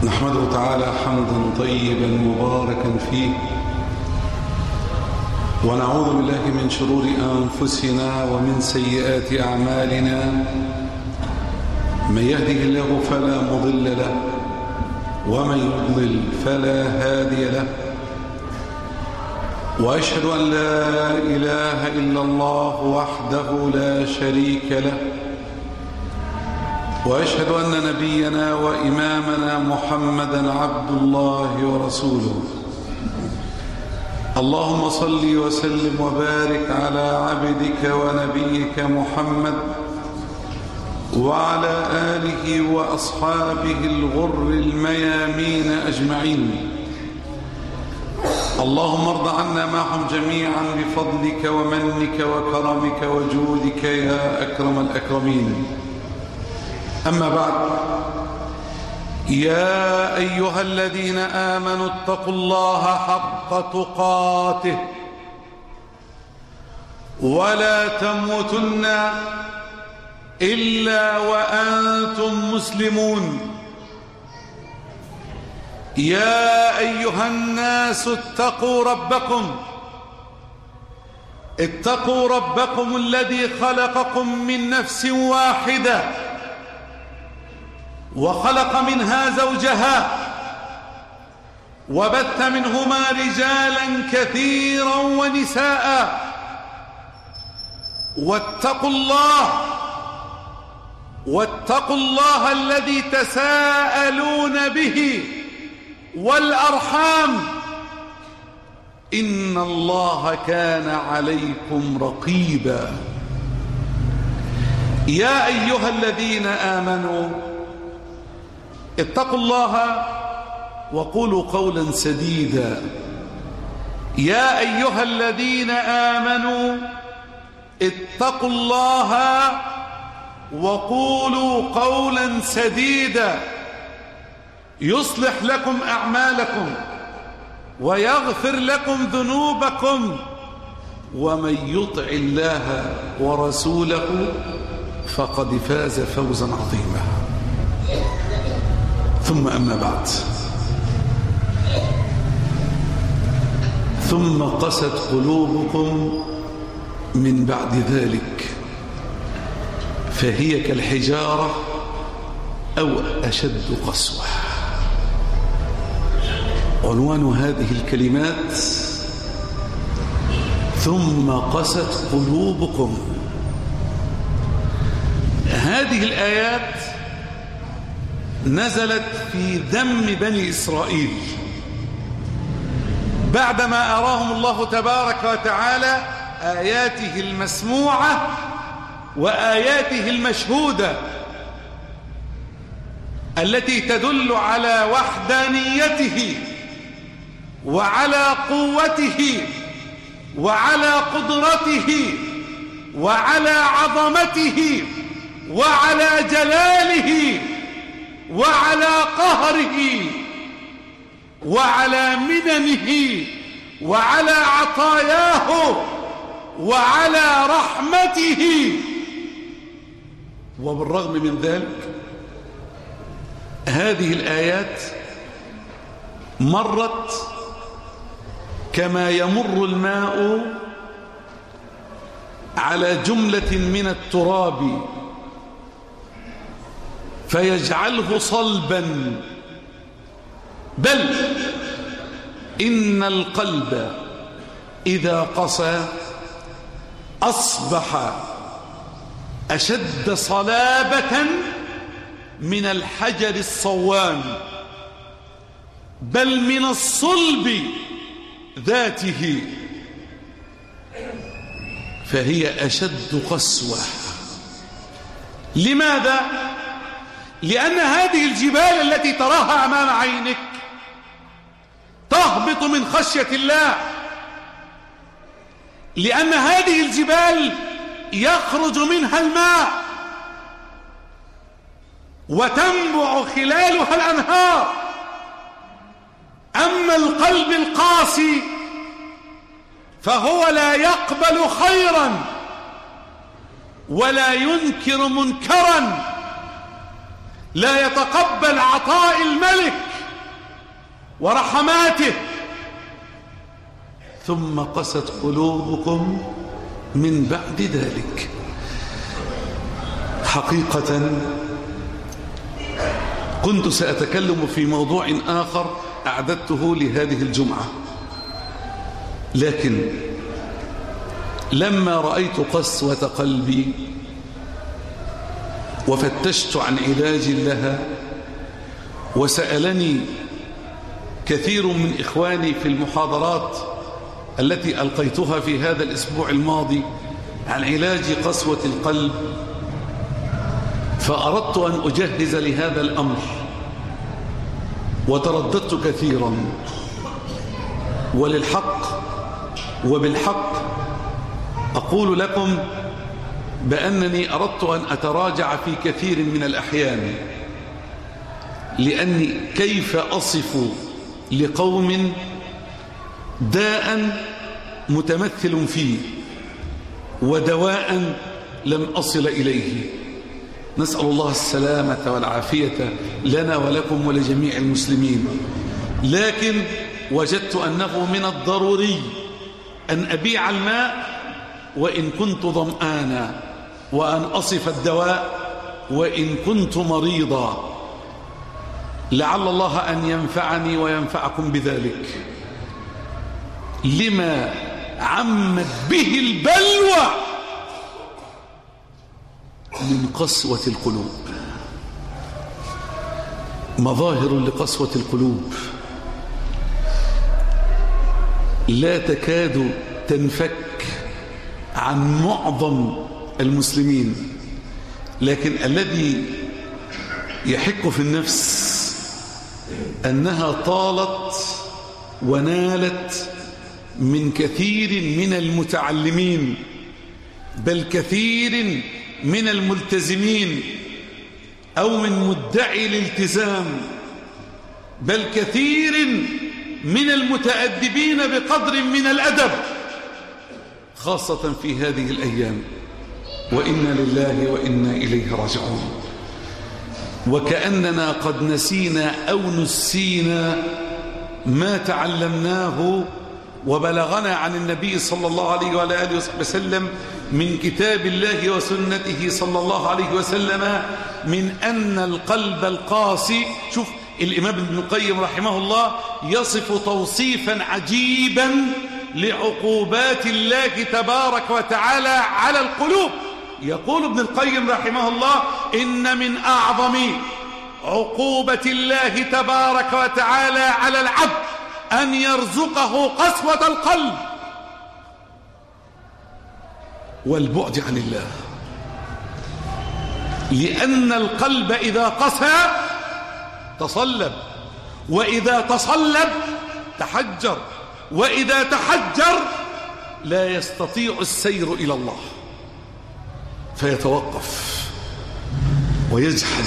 نحمده تعالى حمدا طيبا مباركا فيه، ونعوذ بالله من شرور أنفسنا ومن سيئات أعمالنا. من يهده الله فلا مضل له، ومن يضلل فلا هادي له. وأشهد أن لا إله إلا الله وحده لا شريك له، وأشهد أن نبينا وإمامنا محمدا عبد الله ورسوله. اللهم صل وسلم وبارك على عبدك ونبيك محمد وعلى آله وأصحابه الغر الميامين أجمعين. اللهم ارض عنا معهم جميعا بفضلك ومنك وكرمك وجودك يا أكرم الأكرمين. أما بعد، يا أيها الذين آمنوا اتقوا الله حق تقاته ولا تموتن إلا وأنتم مسلمون. يا أيها الناس اتقوا ربكم الذي خلقكم من نفس واحدة، وخلق منها زوجها، وبث منهما رجالا كثيرا ونساء. واتقوا الله الذي تساءلون به والأرحام، إن الله كان عليكم رقيبا. يا أيها الذين آمنوا اتقوا الله وقولوا قولا سديدا. يا أيها الذين آمنوا اتقوا الله وقولوا قولا سديدا يصلح لكم أعمالكم ويغفر لكم ذنوبكم، ومن يطع الله ورسوله فقد فاز فوزا عظيما. ثم أما بعد، ثم قست قلوبكم من بعد ذلك فهي كالحجارة أو أشد قسوة. عنوان هذه الكلمات: ثم قست قلوبكم. هذه الآيات نزلت في ذم بني إسرائيل بعدما أراهم الله تبارك وتعالى آياته المسموعة وآياته المشهودة التي تدل على وحدانيته وعلى قوته وعلى قدرته وعلى عظمته وعلى جلاله وعلى قهره وعلى مننه وعلى عطاياه وعلى رحمته. وبالرغم من ذلك هذه الآيات مرت كما يمر الماء على جملة من التراب فيجعله صلبا، بل إن القلب إذا قسى أصبح أشد صلابة من الحجر الصوان، بل من الصلب ذاته، فهي أشد قسوة. لماذا؟ لأن هذه الجبال التي تراها أمام عينك تهبط من خشية الله، لأن هذه الجبال يخرج منها الماء وتنبع خلالها الأنهار. أما القلب القاسي فهو لا يقبل خيرا ولا ينكر منكرا، لا يتقبل عطاء الملك ورحماته، ثم قست قلوبكم من بعد ذلك. حقيقة كنت سأتكلم في موضوع آخر أعددته لهذه الجمعة، لكن لما رأيت قسوة قلبي وفتشت عن علاج لها، وسألني كثير من إخواني في المحاضرات التي ألقيتها في هذا الأسبوع الماضي عن علاج قسوة القلب، فأردت أن أجهز لهذا الأمر وترددت كثيرا، وللحق وبالحق أقول لكم بأنني أردت أن أتراجع في كثير من الأحيان، لأني كيف أصف لقوم داء متمثل فيه ودواء لم أصل إليه. نسأل الله السلامة والعافية لنا ولكم ولجميع المسلمين. لكن وجدت أنه من الضروري أن أبيع الماء وإن كنت ظمآنا، وأن أصف الدواء وإن كنت مريضا، لعل الله أن ينفعني وينفعكم بذلك، لما عمت به البلوى من قسوة القلوب. مظاهر لقسوة القلوب لا تكاد تنفك عن معظم المسلمين، لكن الذي يحك في النفس أنها طالت ونالت من كثير من المتعلمين، بل كثير من الملتزمين، أو من مدعي الالتزام، بل كثير من المتأدبين بقدر من الأدب، خاصة في هذه الأيام. وإنا لله وإنا إليه راجعون. وكأننا قد نسينا أو نسينا ما تعلمناه وبلغنا عن النبي صلى الله عليه وآله وسلم من كتاب الله وسنته صلى الله عليه وسلم، من أن القلب القاسي. شوف الإمام ابن القيم رحمه الله يصف توصيفا عجيبا لعقوبات الله تبارك وتعالى على القلوب. يقول ابن القيم رحمه الله: إن من أعظم عقوبة الله تبارك وتعالى على العبد أن يرزقه قسوة القلب والبعد عن الله، لأن القلب إذا قسى تصلب، وإذا تصلب تحجر، وإذا تحجر لا يستطيع السير إلى الله، فيتوقف ويجحد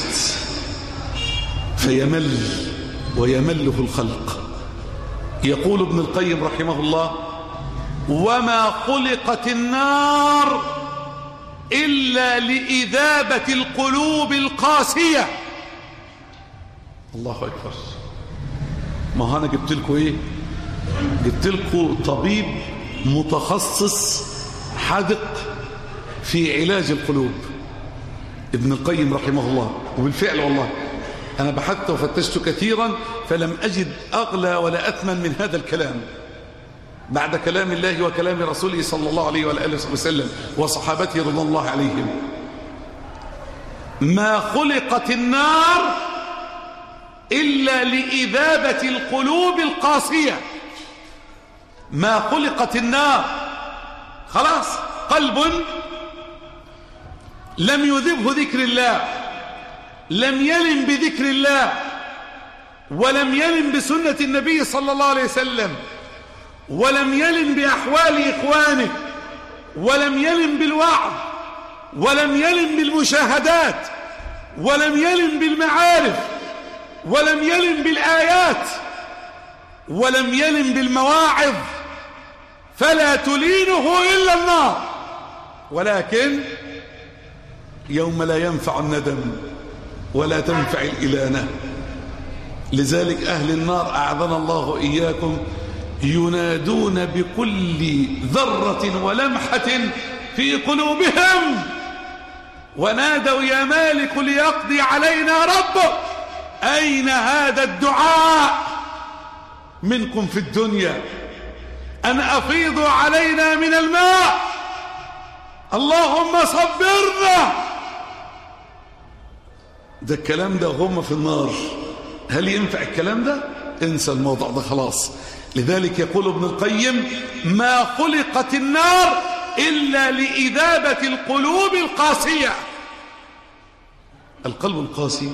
فيمل ويمله الخلق. يقول ابن القيم رحمه الله: وما خلقت النار إلا لإذابة القلوب القاسية. الله أكبر. ما أنا جبت لكم إيه؟ جبت لكم طبيب متخصص حذق في علاج القلوب، ابن القيم رحمه الله. وبالفعل والله أنا بحثت وفتشت كثيرا فلم أجد أغلى ولا أثمن من هذا الكلام بعد كلام الله وكلام رسوله صلى الله عليه وآله وسلم وصحابته رضي الله عليهم. ما خلقت النار إلا لإذابة القلوب القاسية. ما خلقت النار، خلاص قلب لم يذبه ذكر الله، لم يلم بذكر الله، ولم يلم بسنة النبي صلى الله عليه وسلم، ولم يلم بأحوال إخوانه، ولم يلم بالوعظ، ولم يلم بالمشاهدات، ولم يلم بالمعارف، ولم يلم بالآيات، ولم يلم بالمواعظ، فلا تلينه إلا النار. ولكن يوم لا ينفع الندم ولا تنفع الإلانة لذلك أهل النار أعاذنا الله إياكم ينادون بكل ذرة ولمحة في قلوبهم ونادوا يا مالك ليقضي علينا ربك. أين هذا الدعاء منكم في الدنيا؟ أن أفيضوا علينا من الماء، اللهم صبرنا. ده الكلام ده هم في النار، هل ينفع الكلام ده؟ انسى الموضوع ده خلاص. لذلك يقول ابن القيم ما خلقت النار إلا لإذابة القلوب القاسية. القلب القاسي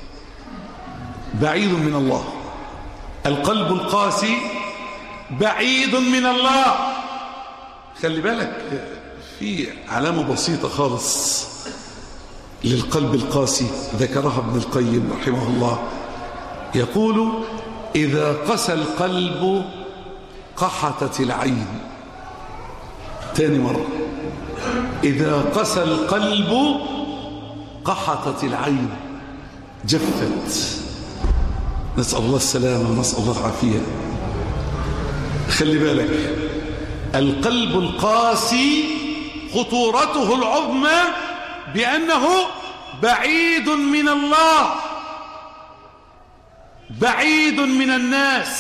بعيد من الله، القلب القاسي بعيد من الله. خلي بالك في علامة بسيطة خالص للقلب القاسي ذكرها ابن القيم رحمه الله، يقول إذا قسى القلب قحطت العين. تاني مرة، إذا قسى القلب قحطت العين، جفت. نسأل الله السلامة ونسأل الله العافية. خلي بالك القلب القاسي خطورته العظمى بأنه بعيد من الله، بعيد من الناس،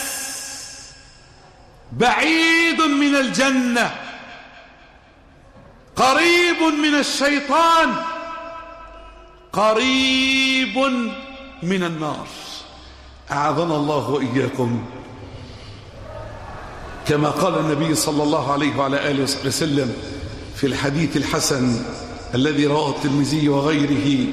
بعيد من الجنة، قريب من الشيطان، قريب من النار. أعاذنا الله وإياكم. كما قال النبي صلى الله عليه وعلى آله وسلم في الحديث الحسن الذي رواه الترمذي وغيره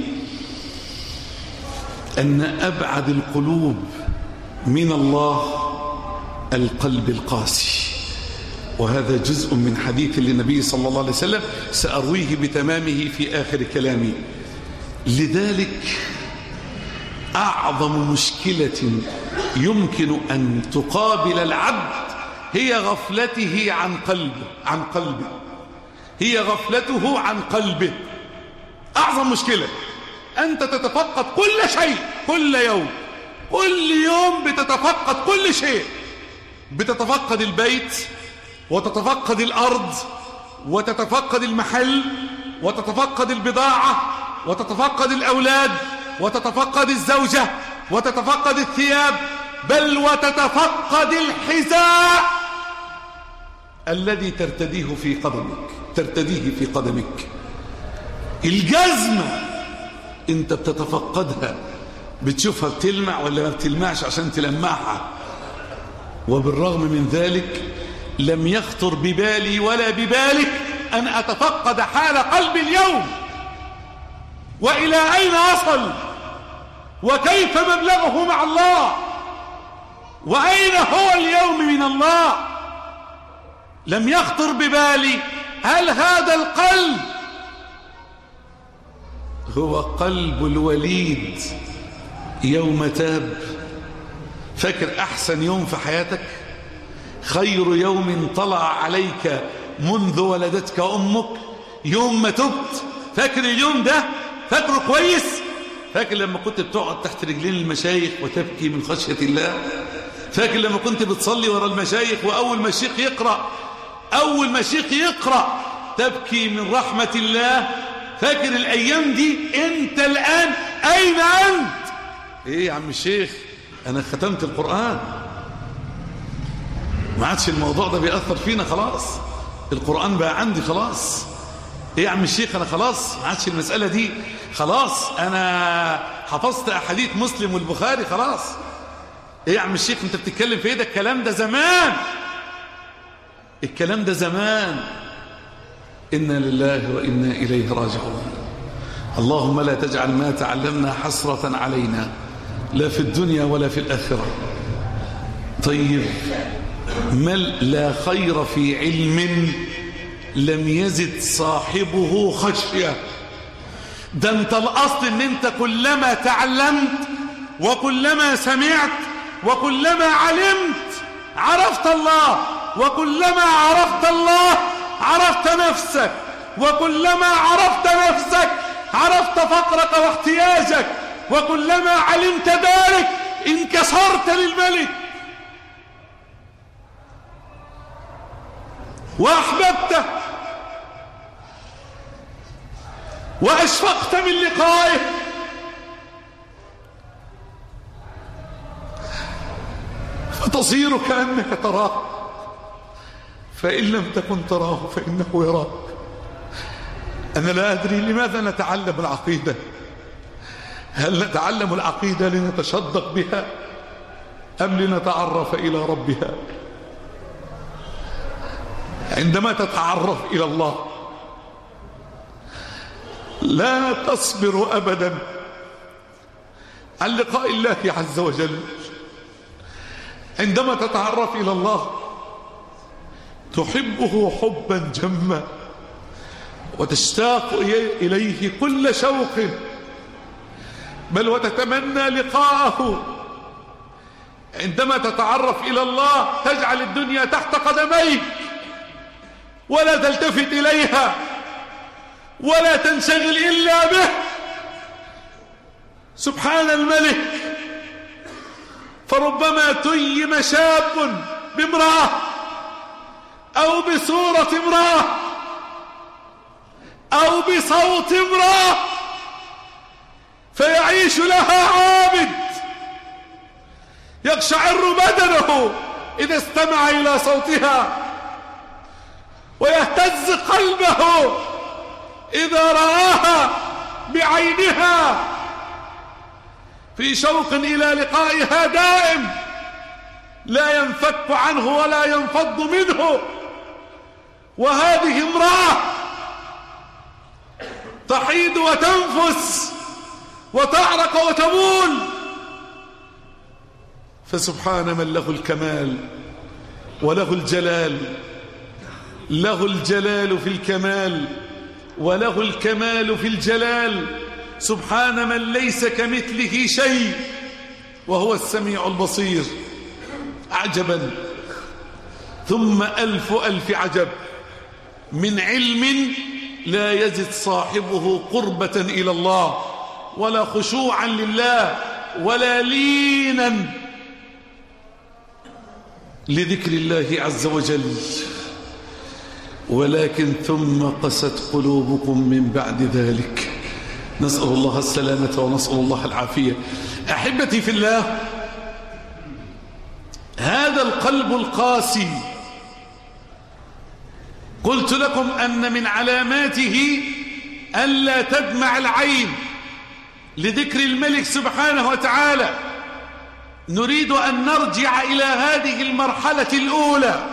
أن أبعد القلوب من الله القلب القاسي. وهذا جزء من حديث للنبي صلى الله عليه وسلم سأرويه بتمامه في آخر كلامي. لذلك أعظم مشكلة يمكن أن تقابل العبد هي غفلته عن قلبه هي غفلته عن قلبه. أعظم مشكلة أنت تتفقد كل شيء كل يوم، كل يوم بتتفقد كل شيء، بتتفقد البيت وتتفقد الأرض وتتفقد المحل وتتفقد البضاعة وتتفقد الأولاد وتتفقد الزوجة وتتفقد الثياب، بل وتتفقد الحذاء الذي ترتديه في قدمك، الجزمة انت بتتفقدها، بتشوفها بتلمع ولا ما بتلمعش عشان تلمعها. وبالرغم من ذلك لم يخطر ببالي ولا ببالك أن أتفقد حال قلبي اليوم، وإلى أين أصل، وكيف مبلغه مع الله، وأين هو اليوم من الله. لم يخطر ببالي هل هذا القلب هو قلب الوليد يوم تاب. فاكر أحسن يوم في حياتك، خير يوم طلع عليك منذ ولدتك أمك يوم ما تبت. فاكر اليوم ده؟ فاكره كويس؟ فاكر لما كنت بتقعد تحت رجلين المشايخ وتبكي من خشية الله؟ فاكر لما كنت بتصلي ورا المشايخ وأول ما الشيخ يقرأ تبكي من رحمة الله؟ فاكر الأيام دي؟ أنت الآن أين أنت؟ إيه يا عم الشيخ أنا ختمت القرآن، ما عادش الموضوع ده بيأثر فينا خلاص، القرآن بقى عندي خلاص. إيه يا عم الشيخ أنا خلاص ما عادش المسألة دي خلاص، أنا حفظت أحاديث مسلم والبخاري خلاص. إيه يا عم الشيخ أنت بتتكلم في إيه؟ ده الكلام ده زمان، الكلام ده زمان. إنا لله وإنا إليه راجعون. اللهم لا تجعل ما تعلمنا حسرة علينا لا في الدنيا ولا في الآخرة. طيب لا خير في علم لم يزد صاحبه خشية. ده انت الأصل ان انت كلما تعلمت وكلما سمعت وكلما علمت عرفت الله، وكلما عرفت الله عرفت نفسك، وكلما عرفت نفسك عرفت فقرك واحتياجك، وكلما علمت ذلك انكسرت للملك وأحببته وأشفقت من لقائه، فتصير كأنك تراه، فإن لم تكن تراه فإنه يراك. أنا لا أدري لماذا نتعلم العقيدة. هل نتعلم العقيدة لنتشدق بها أم لنتعرف إلى ربها؟ عندما تتعرف إلى الله لا تصبر أبدا عن لقاء الله عز وجل. عندما تتعرف إلى الله تحبه حبا جما وتشتاق إليه كل شوق، بل وتتمنى لقاءه. عندما تتعرف إلى الله تجعل الدنيا تحت قدميك ولا تلتفت إليها ولا تنشغل إلا به. سبحان الملك. فربما تيم شاب بامرأة أو بصورة امرأة أو بصوت امرأة فيعيش لها عابد، يقشعر بدنه إذا استمع إلى صوتها ويهتز قلبه إذا رآها بعينها، في شوق إلى لقائها دائم لا ينفك عنه ولا ينفض منه. وهذه امرأة تحيد وتنفس وتعرق وتبول. فسبحان من له الكمال وله الجلال، له الجلال في الكمال وله الكمال في الجلال. سبحان من ليس كمثله شيء وهو السميع البصير. عجبا ثم ألف ألف عجب من علم لا يزد صاحبه قربة إلى الله ولا خشوعا لله ولا لينا لذكر الله عز وجل، ولكن ثم قست قلوبكم من بعد ذلك. نسأل الله السلامة ونسأل الله العافية. أحبتي في الله، هذا القلب القاسي قلت لكم أن من علاماته ألا تدمع العين لذكر الملك سبحانه وتعالى. نريد أن نرجع إلى هذه المرحلة الأولى،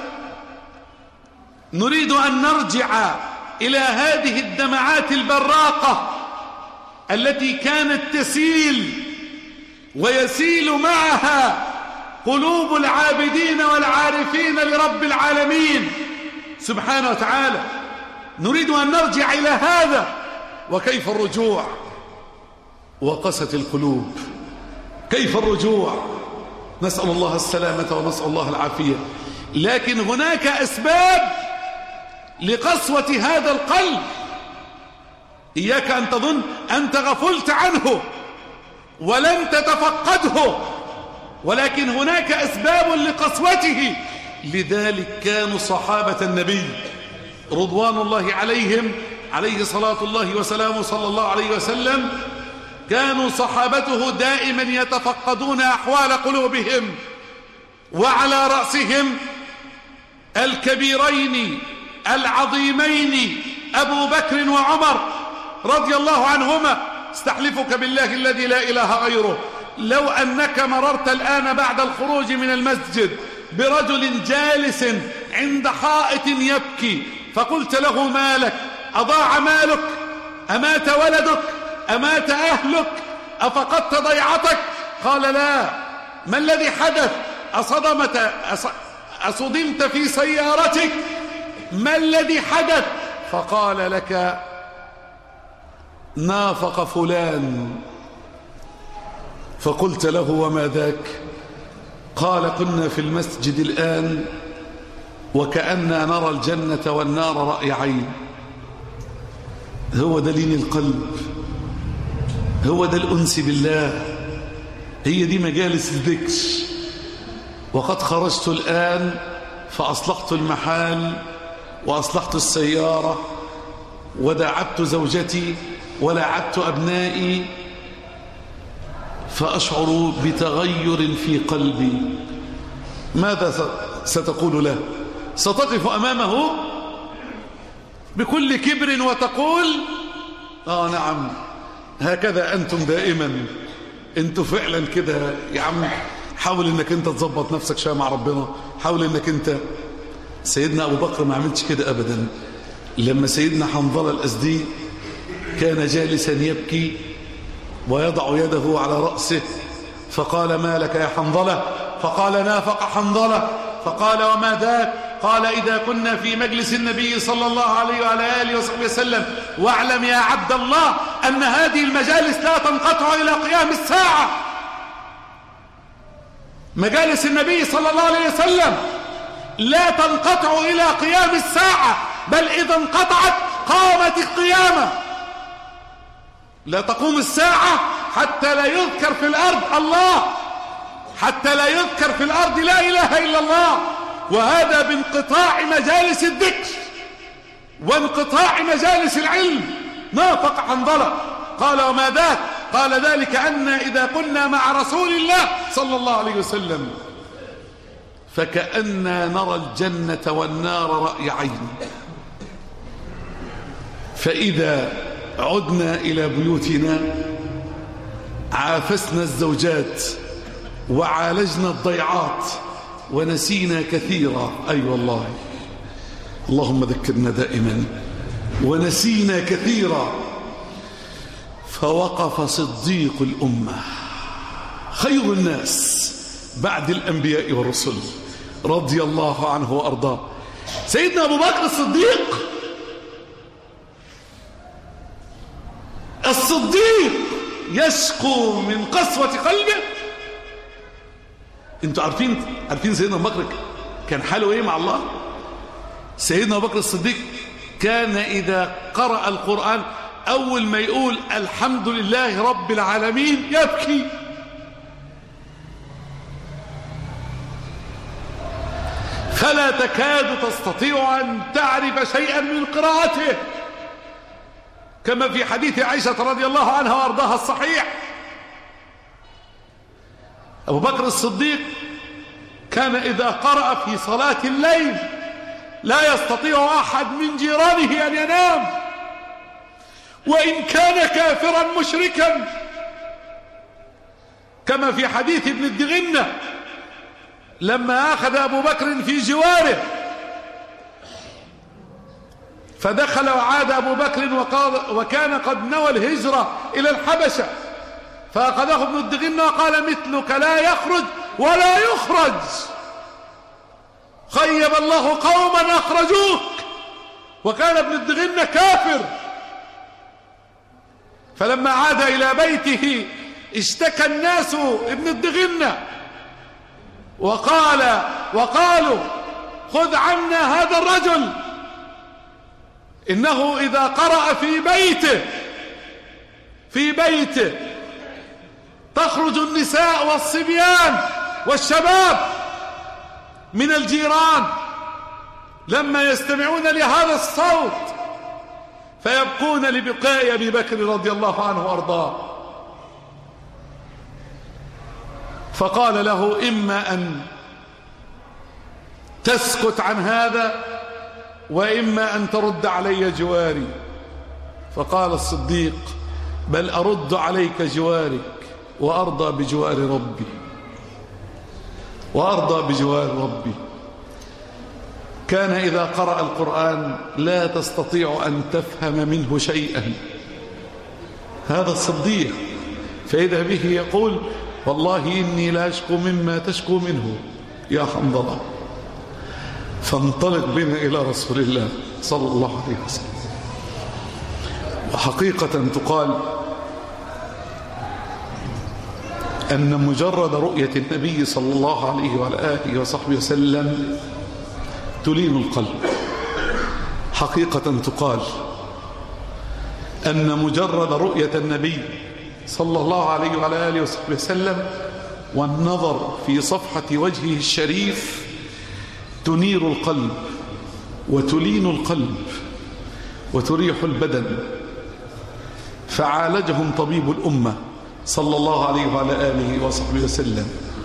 نريد أن نرجع إلى هذه الدمعات البراقة التي كانت تسيل ويسيل معها قلوب العابدين والعارفين لرب العالمين سبحانه وتعالى. نريد أن نرجع إلى هذا. وكيف الرجوع وقست القلوب؟ كيف الرجوع؟ نسأل الله السلامة ونسأل الله العافية. لكن هناك أسباب لقسوة هذا القلب. إياك أن تظن أنت غفلت عنه ولم تتفقده، ولكن هناك أسباب لقسوته. لذلك كانوا صحابة النبي رضوان الله عليهم عليه صلاة الله وسلامه صلى الله عليه وسلم، كانوا صحابته دائما يتفقدون أحوال قلوبهم، وعلى رأسهم الكبيرين العظيمين أبو بكر وعمر رضي الله عنهما. استحلفك بالله الذي لا إله غيره، لو أنك مررت الآن بعد الخروج من المسجد برجل جالس عند حائط يبكي فقلت له: مالك؟ أضاع مالك؟ أمات ولدك؟ أمات أهلك؟ أفقدت ضيعتك؟ قال: لا. ما الذي حدث؟ أصدمت في سيارتك؟ ما الذي حدث؟ فقال: لك نافق فلان. فقلت له: وما ذاك؟ قال: كنا في المسجد الآن وكأننا نرى الجنة والنار رأي عين. هو ده لين القلب، هو ده الأنس بالله، هي دي مجالس الذكر. وقد خرجت الآن فأصلحت المحال وأصلحت السيارة وداعبت زوجتي ولاعبت أبنائي، فأشعر بتغير في قلبي. ماذا ستقول له؟ ستقف أمامه بكل كبر وتقول نعم هكذا أنتم دائما، أنتم فعلا كده يا عم. حاول أنك أنت تظبط نفسك شوية مع ربنا، حاول أنك أنت. سيدنا أبو بكر ما عملتش كده أبدا. لما سيدنا حنظلة الأزدي كان جالسا يبكي ويضع يده على رأسه، فقال ما لك يا حنظلة؟ فقال نافق حنظلة. فقال وما ذاك؟ قال إذا كنا في مجلس النبي صلى الله عليه وعلى آله وصحبه وسلم واعلم يا عبد الله أن هذه المجالس لا تنقطع إلى قيام الساعة. مجالس النبي صلى الله عليه وسلم لا تنقطع إلى قيام الساعة، بل إذا انقطعت قامت القيامة. لا تقوم الساعة حتى لا يذكر في الأرض الله، حتى لا يذكر في الأرض لا إله إلا الله. وهذا بانقطاع مجالس الذكر وانقطاع مجالس العلم. نافق حنظلة. قال وما ذاك؟ قال ذلك أن إذا كنا مع رسول الله صلى الله عليه وسلم فكأننا نرى الجنة والنار رأي عين، فإذا عدنا إلى بيوتنا عافسنا الزوجات وعالجنا الضيعات ونسينا كثيرا. أي والله، اللهم ذكرنا دائما. ونسينا كثيرا. فوقف صديق الأمة خير الناس بعد الأنبياء والرسل رضي الله عنه وأرضاه، سيدنا أبو بكر الصديق يشكو من قسوة قلبه. انتوا عارفين سيدنا أبو بكر كان حاله ايه مع الله؟ سيدنا أبو بكر الصديق كان إذا قرأ القرآن أول ما يقول الحمد لله رب العالمين يبكي. فلا تكاد تستطيع أن تعرف شيئا من قراءته، كما في حديث عائشة رضي الله عنها وأرضاها الصحيح. أبو بكر الصديق كان إذا قرأ في صلاة الليل لا يستطيع أحد من جيرانه أن ينام، وإن كان كافرا مشركا، كما في حديث ابن الدغنة لما أخذ أبو بكر في جواره فدخل وعاد أبو بكر وكان قد نوى الهجرة إلى الحبشة، فأخذه ابن الدغنة وقال مثلك لا يخرج ولا يخرج، خيب الله قوما أخرجوك. وكان ابن الدغنة كافر. فلما عاد إلى بيته اشتكى الناس ابن الدغنة وقالوا خذ عنا هذا الرجل، إنه إذا قرأ في بيته تخرج النساء والصبيان والشباب من الجيران لما يستمعون لهذا الصوت فيبقون لبقاء أبي بكر رضي الله عنه وأرضاه. فقال له إما أن تسكت عن هذا وإما أن ترد علي جواري. فقال الصديق بل أرد عليك جوارك وأرضى بجوار ربي. كان إذا قرأ القرآن لا تستطيع أن تفهم منه شيئا، هذا الصديق. فإذا به يقول والله إني لا أشكو مما تشكو منه يا حنظلة. فانطلق بنا إلى رسول الله صلى الله عليه وسلم. وحقيقة تقال أن مجرد رؤية النبي صلى الله عليه وعلى آله وصحبه وسلم تلين القلب. حقيقة تقال أن مجرد رؤية النبي صلى الله عليه وعلى آله وصحبه وسلم والنظر في صفحة وجهه الشريف تنير القلب وتلين القلب وتريح البدن. فعالجهم طبيب الأمة صلى الله عليه وعلى آله وصحبه وسلم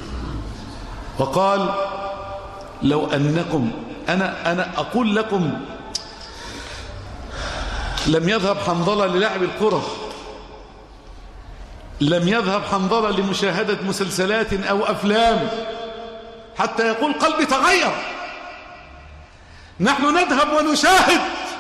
وقال: لو أنكم أنا أقول لكم، لم يذهب حنظلة للعب الكرة، لم يذهب حنظلة لمشاهدة مسلسلات أو أفلام حتى يقول قلبي تغير. نحن نذهب ونشاهد،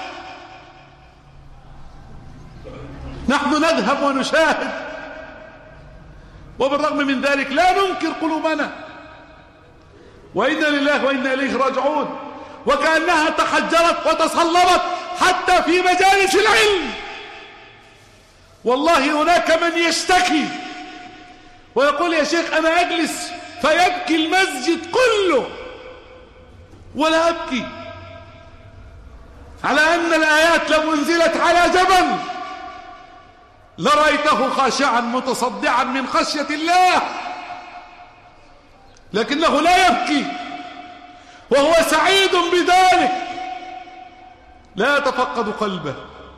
نحن نذهب ونشاهد، وبالرغم من ذلك لا ننكر قلوبنا، وإنا لله وإنا إليه راجعون. وكأنها تحجرت وتصلبت حتى في مجالس العلم. والله هناك من يشتكي ويقول: يا شيخ أنا أجلس فيبكي المسجد كله ولا أبكي، على أن الآيات لو أنزلت على جبل لرأيته خاشعا متصدعا من خشية الله، لكنه لا يبكي وهو سعيد بذلك، لا يتفقد قلبه.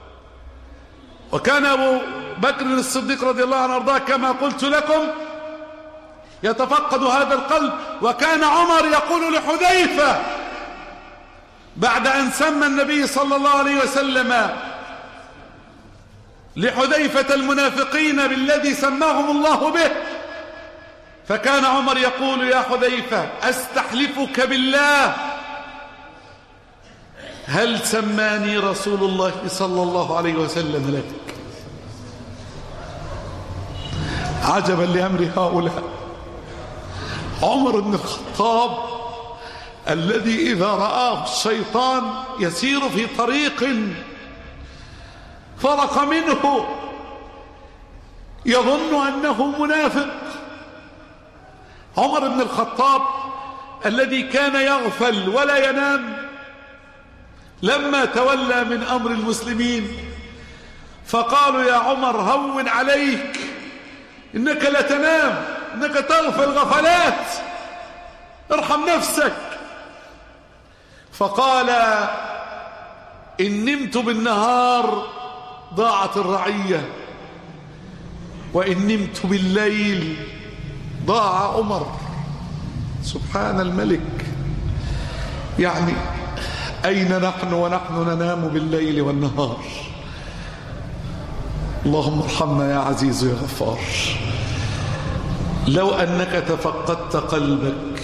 وكان أبو بكر الصديق رضي الله عنه وارضاه كما قلت لكم يتفقد هذا القلب. وكان عمر يقول لحذيفة بعد أن سمى النبي صلى الله عليه وسلم لحذيفة المنافقين بالذي سماهم الله به، فكان عمر يقول: يا حذيفة أستحلفك بالله هل سماني رسول الله صلى الله عليه وسلم لك؟ عجبا لأمر هؤلاء. عمر بن الخطاب الذي إذا رآه الشيطان يسير في طريق فرق منه يظن أنه منافق. عمر بن الخطاب الذي كان يغفل ولا ينام، لما تولى من أمر المسلمين فقالوا: يا عمر هون عليك، إنك لا تنام، إنك تغفل غفلات، ارحم نفسك. فقال: إن نمت بالنهار ضاعت الرعية، وإن نمت بالليل ضاع عمر. سبحان الملك. يعني أين نحن ونحن ننام بالليل والنهار؟ اللهم ارحمنا يا عزيز يا غفار. لو أنك تفقدت قلبك.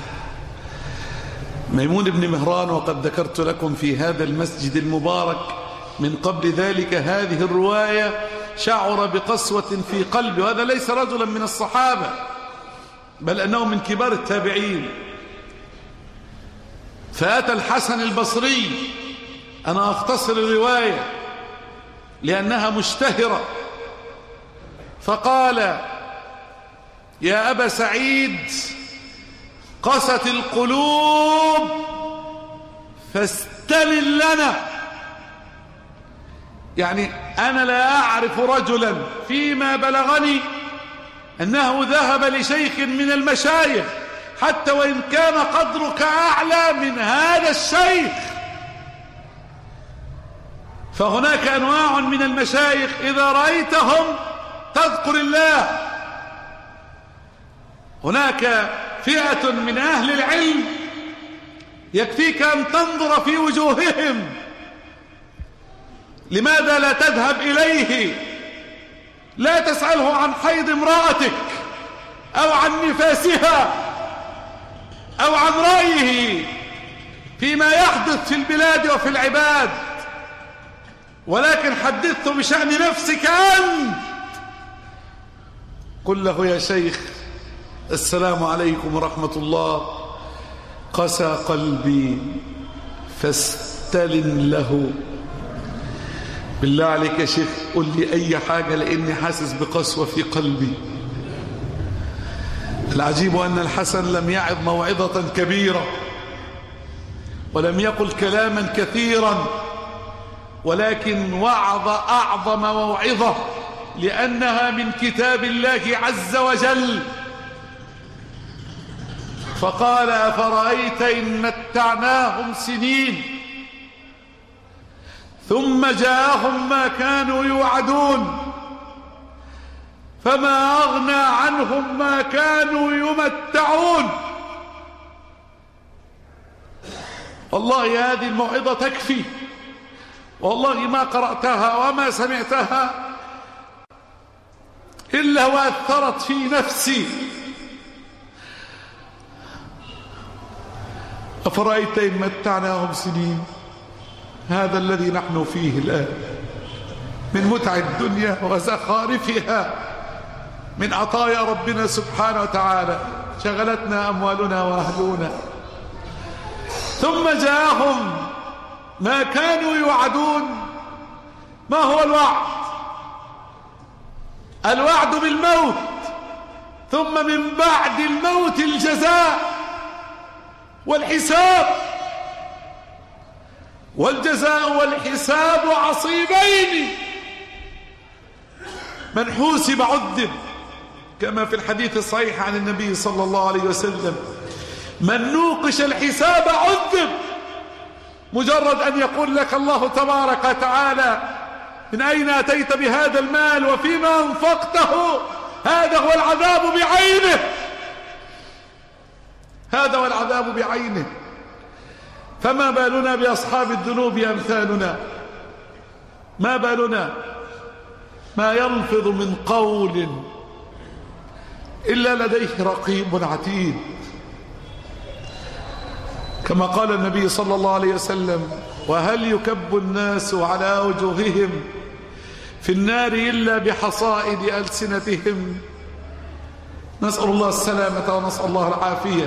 ميمون بن مهران، وقد ذكرت لكم في هذا المسجد المبارك من قبل ذلك هذه الرواية، شعر بقسوة في قلبه، وهذا ليس رجلا من الصحابة بل أنه من كبار التابعين. فأتى الحسن البصري، أنا أختصر الرواية لأنها مشتهرة، فقال: يا أبا سعيد قست القلوب فاستلن لنا. يعني أنا لا أعرف رجلا فيما بلغني أنه ذهب لشيخ من المشايخ حتى وإن كان قدرك أعلى من هذا الشيخ. فهناك أنواع من المشايخ إذا رأيتهم تذكر الله. هناك فئة من أهل العلم يكفيك أن تنظر في وجوههم. لماذا لا تذهب إليه؟ لا تسأله عن حيض امرأتك أو عن نفاسها أو عن رأيه فيما يحدث في البلاد وفي العباد، ولكن حدثه بشأن نفسك أنت. قل له: يا شيخ السلام عليكم ورحمة الله، قسى قلبي فاستلن له. بالله عليك يا شيخ قل لي أي حاجة لأني حاسس بقسوة في قلبي. العجيب أن الحسن لم يعظ موعظة كبيرة ولم يقل كلاما كثيرا، ولكن وعظ أعظم موعظة، لأنها من كتاب الله عز وجل. فقال أفرأيت إن متعناهم سنين ثم جاءهم ما كانوا يوعدون فما أغنى عنهم ما كانوا يمتعون. والله هذه الموعظة تكفي، والله ما قرأتها وما سمعتها إلا وأثرت في نفسي. أفرأيت إن متعناهم سنين، هذا الذي نحن فيه الآن من متع الدنيا وزخارفها من عطايا ربنا سبحانه وتعالى، شغلتنا أموالنا وأهلنا، ثم جاءهم ما كانوا يوعدون. ما هو الوعد؟ الوعد بالموت، ثم من بعد الموت الجزاء والحساب، والجزاء والحساب عصيبين. من حوسب عذب، كما في الحديث الصحيح عن النبي صلى الله عليه وسلم: من نوقش الحساب عذب. مجرد أن يقول لك الله تبارك وتعالى: من أين أتيت بهذا المال وفيما أنفقته، هذا هو العذاب بعينه، هذا هو العذاب بعينه. فما بالنا بأصحاب الذنوب أمثالنا؟ ما بالنا؟ ما يلفظ من قول إلا لديه رقيب عتيد، كما قال النبي صلى الله عليه وسلم: وهل يكب الناس على وجوههم في النار إلا بحصائد ألسنتهم. نسأل الله السلامة ونسأل الله العافية.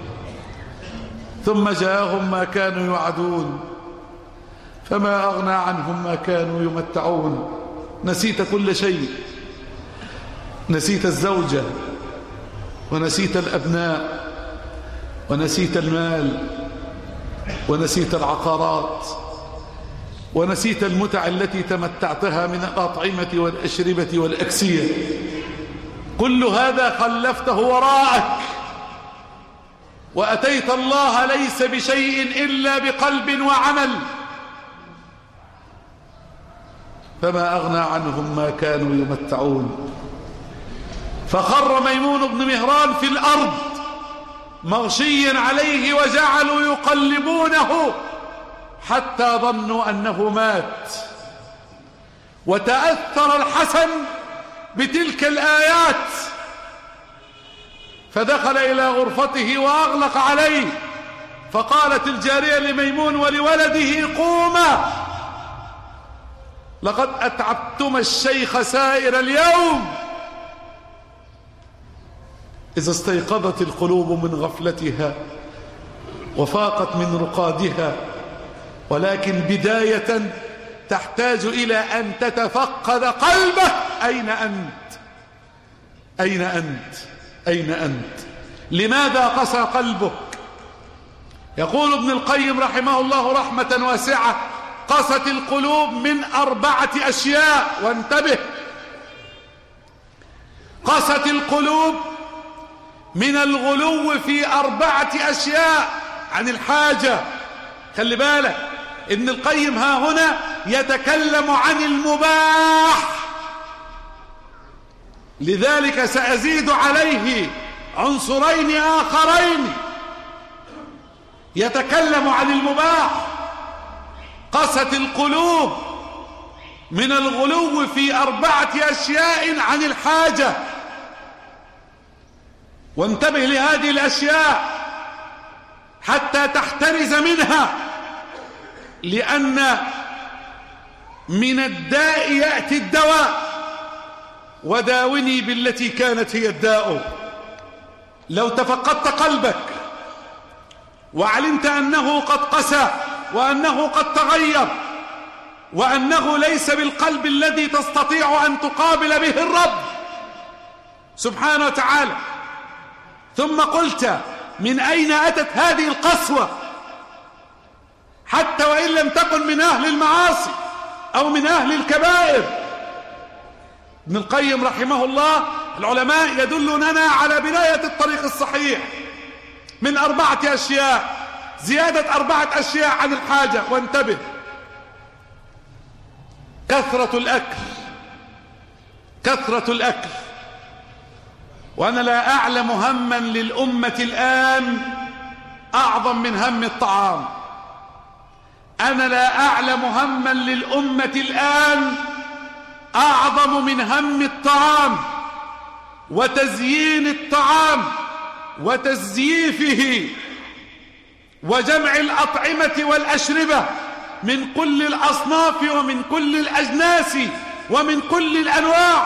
ثم جاءهم ما كانوا يوعدون فما أغنى عنهم ما كانوا يمتعون. نسيت كل شيء، نسيت الزوجة، ونسيت الأبناء، ونسيت المال، ونسيت العقارات، ونسيت المتع التي تمتعتها من الأطعمة والأشربة والأكسية. كل هذا خلفته وراءك، وأتيت الله ليس بشيء إلا بقلب وعمل. فما أغنى عنهم ما كانوا يمتعون. فخر ميمون بن مهران في الأرض مغشيا عليه، وجعلوا يقلبونه حتى ظنوا أنه مات. وتأثر الحسن بتلك الآيات، فدخل إلى غرفته وأغلق عليه، فقالت الجارية لميمون ولولده: قوما، لقد أتعبتما الشيخ سائر اليوم. إذا استيقظت القلوب من غفلتها وفاقت من رقادها، ولكن بداية تحتاج إلى أن تتفقد قلبك: أين أنت؟ أين أنت؟ أين أنت؟ لماذا قسى قلبك؟ يقول ابن القيم رحمه الله رحمة واسعة: قست القلوب من 4 أشياء. وانتبه، قست القلوب من الغلو في 4 أشياء عن الحاجة. خلي بالك، ابن القيم ها هنا يتكلم عن المباح، لذلك سأزيد عليه عنصرين آخرين. يتكلم عن المباح. قست القلوب من الغلو في 4 أشياء عن الحاجة. وانتبه لهذه الأشياء حتى تحترز منها، لأن من الداء يأتي الدواء. وداوني بالتي كانت هي الداء. لو تفقدت قلبك وعلمت أنه قد قسى، وأنه قد تغير، وأنه ليس بالقلب الذي تستطيع أن تقابل به الرب سبحانه وتعالى، ثم قلت: من أين أتت هذه القسوة؟ حتى وإن لم تكن من أهل المعاصي أو من أهل الكبائر. ابن القيم رحمه الله، العلماء يدلوننا على بداية الطريق الصحيح. من 4 أشياء، زيادة 4 أشياء عن الحاجة. وانتبه، كثرة الأكل. وأنا لا أعلم هما للأمة الآن أعظم من هم الطعام. أنا لا أعلم هما للأمة الآن أعظم من هم الطعام وتزيين الطعام وتزييفه وجمع الأطعمة والأشربة من كل الأصناف ومن كل الأجناس ومن كل الأنواع.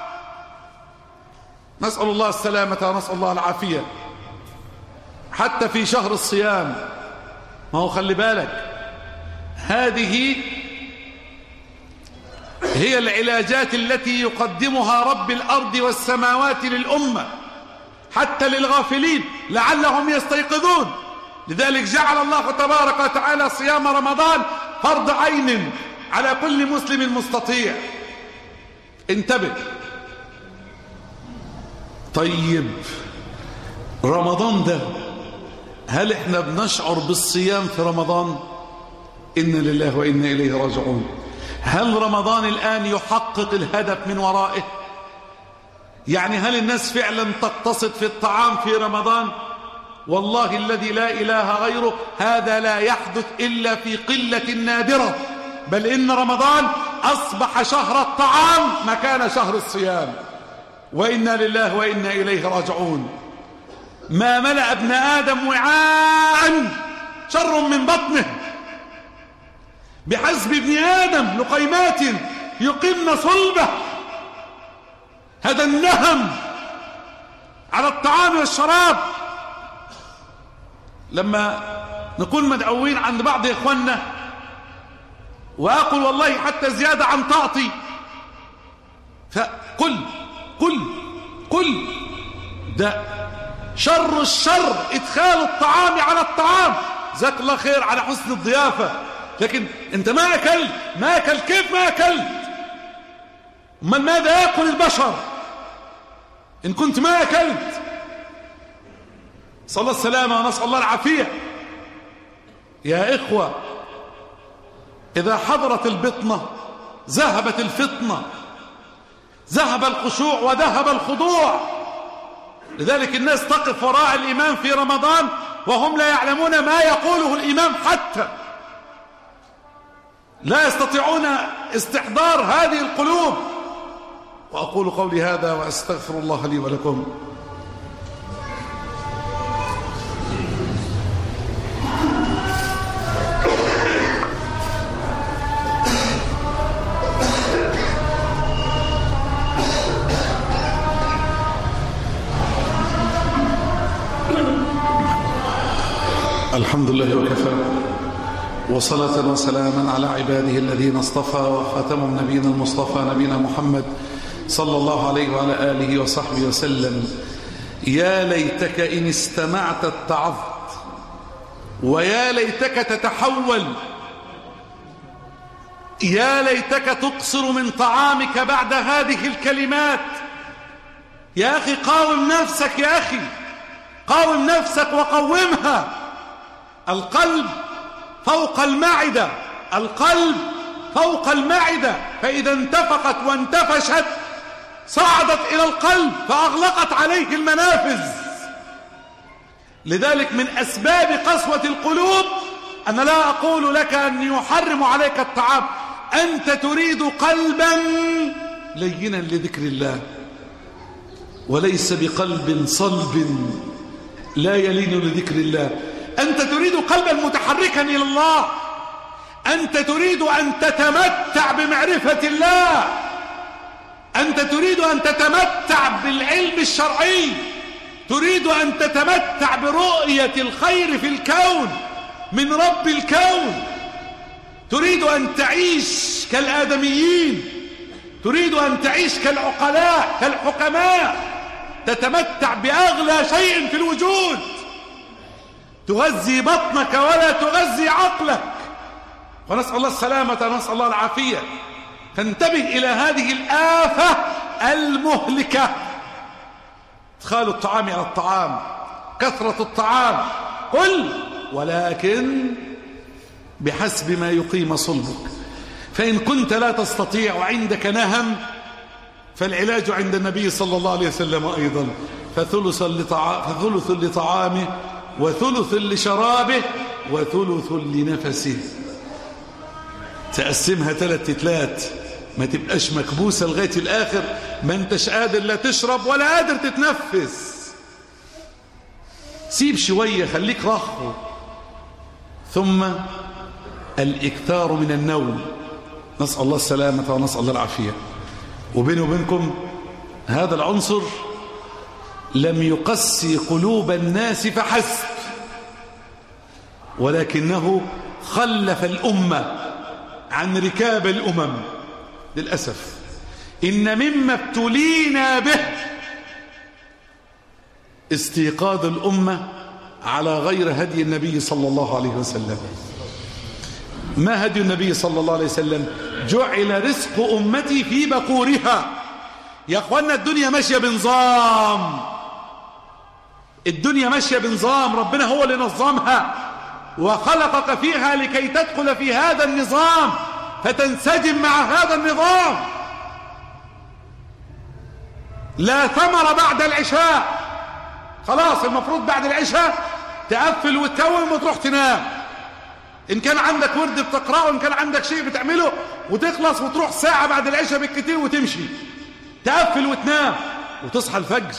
نسأل الله السلامة ونسأل الله العافية. حتى في شهر الصيام، ما هو خلي بالك، هذه هي العلاجات التي يقدمها رب الأرض والسماوات للأمة حتى للغافلين لعلهم يستيقظون. لذلك جعل الله تبارك وتعالى صيام رمضان فرض عين على كل مسلم مستطيع. انتبه. طيب رمضان ده، هل احنا بنشعر بالصيام في رمضان؟ إنا لله وإنا إليه راجعون. هل رمضان الآن يحقق الهدف من ورائه؟ يعني هل الناس فعلا تقتصد في الطعام في رمضان؟ والله الذي لا إله غيره هذا لا يحدث إلا في قلة نادرة، بل إن رمضان أصبح شهر الطعام مكان شهر الصيام. وإنا لله وإنا إليه راجعون. ما ملأ ابن آدم وعاء شر من بطنه، بحسب ابن آدم لقيمات يقمن صلبه. هذا النهم على الطعام والشراب. لما نكون مدعوين عند بعض إخواننا، وأقول والله حتى زيادة عن طاقتي، فقل ده شر الشر إدخال الطعام على الطعام. جزاك الله خير على حسن الضيافة، لكن انت ما أكلت كيف ما أكلت؟ من ماذا يأكل البشر إن كنت ما أكلت؟ صلى الله السلامة ونسأل الله العافية. يا إخوة، إذا حضرت البطنة ذهبت الفطنة، ذهب الخشوع وذهب الخضوع. لذلك الناس تقف وراء الإمام في رمضان وهم لا يعلمون ما يقوله الإمام، حتى لا يستطيعون استحضار هذه القلوب. وأقول قولي هذا وأستغفر الله لي ولكم. الحمد لله وكفى، وصلاة وسلاما على عباده الذين اصطفى، وخاتم نبينا المصطفى نبينا محمد صلى الله عليه وعلى آله وصحبه وسلم. يا ليتك إن استمعت اتعظت، ويا ليتك تتحول، يا ليتك تقصر من طعامك بعد هذه الكلمات. يا أخي قاوم نفسك، يا أخي قاوم نفسك وقومها. القلب فوق المعدة، القلب فوق المعدة، فإذا انتفقت وانتفشت صعدت إلى القلب فأغلقت عليه المنافذ. لذلك من أسباب قسوة القلوب، أنا لا أقول لك أن يحرم عليك الطعام، أنت تريد قلبا لينا لذكر الله، وليس بقلب صلب لا يلين لذكر الله. أنت تريد قلبا متحركا إلى الله، أنت تريد أن تتمتع بمعرفة الله، أنت تريد أن تتمتع بالعلم الشرعي، تريد أن تتمتع برؤية الخير في الكون من رب الكون، تريد أن تعيش كالآدميين، تريد أن تعيش كالعقلاء كالحكماء، تتمتع بأغلى شيء في الوجود، تغذي بطنك ولا تغذي عقلك. ونسأل الله السلامة ونسأل الله العافية. فانتبه إلى هذه الآفة المهلكة، إدخال الطعام على الطعام. كثرة الطعام، قل ولكن بحسب ما يقيم صلبك. فإن كنت لا تستطيع وعندك نهم فالعلاج عند النبي صلى الله عليه وسلم أيضا، فثلث لطعامه وثلث لشرابه وثلث لنفسه. تقسمها 3 تلات، ما تبقاش مكبوسة لغاية الآخر، ما انتش قادر لا تشرب ولا قادر تتنفس. سيب شوية، خليك رخو. ثم الإكثار من النوم، نسأل الله السلامة ونسأل الله العافية. وبيني وبينكم هذا العنصر لم يقسي قلوب الناس فحسب، ولكنه خلف الأمة عن ركاب الأمم للأسف. إن مما ابتلينا به استيقاظ الأمة على غير هدي النبي صلى الله عليه وسلم. ما هدي النبي صلى الله عليه وسلم؟ جعل رزق أمتي في بكورها. يا أخوانا الدنيا ماشية بنظام، الدنيا ماشية بنظام، ربنا هو اللي نظمها وخلقك فيها لكي تدخل في هذا النظام فتنسجم مع هذا النظام. لا ثمر بعد العشاء، خلاص المفروض بعد العشاء تقفل وتكوم وتروح تنام. إن كان عندك ورد بتقرأه، إن كان عندك شيء بتعمله، وتخلص وتروح ساعة بعد العشاء بالكتير وتمشي، تقفل وتنام وتصحى الفجر.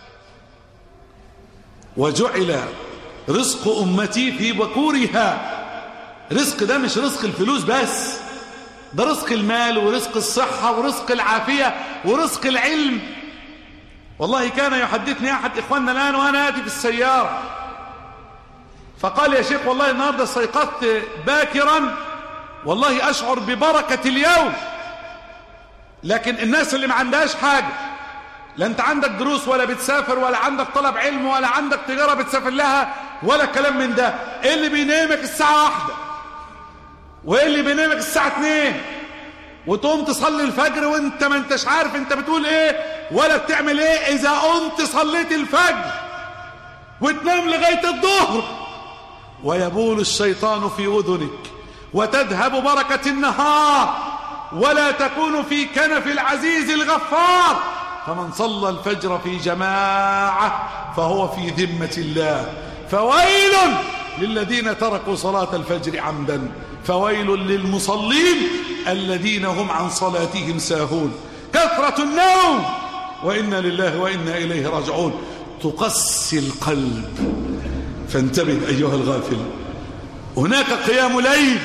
وجعل رزق أمتي في بكورها. رزق ده مش رزق الفلوس بس، ده رزق المال ورزق الصحة ورزق العافية ورزق العلم. والله كان يحدثني أحد إخواننا الآن وأنا آتي في السيارة، فقال يا شيخ والله النهاردة استيقظت باكرا، والله أشعر ببركة اليوم. لكن الناس اللي ما عندهاش حاجة، لا أنت عندك دروس ولا بتسافر ولا عندك طلب علم ولا عندك تجارة بتسافر لها ولا كلام من ده، إيه اللي بينامك الساعة 1 وإيه اللي بينامك الساعة 2 وتقوم تصلي الفجر وانت ما انتش عارف انت بتقول ايه ولا بتعمل ايه. إذا قمت صليت الفجر وتنام لغاية الظهر ويبول الشيطان في أذنك وتذهب بركة النهار ولا تكون في كنف العزيز الغفار. فمن صلى الفجر في جماعة فهو في ذمة الله. فويل للذين تركوا صلاة الفجر عمدا، فويل للمصلين الذين هم عن صلاتهم ساهون. كثرة النوم وإنا لله وإنا إليه راجعون تقسي القلب. فانتبه أيها الغافل، هناك قيام ليل،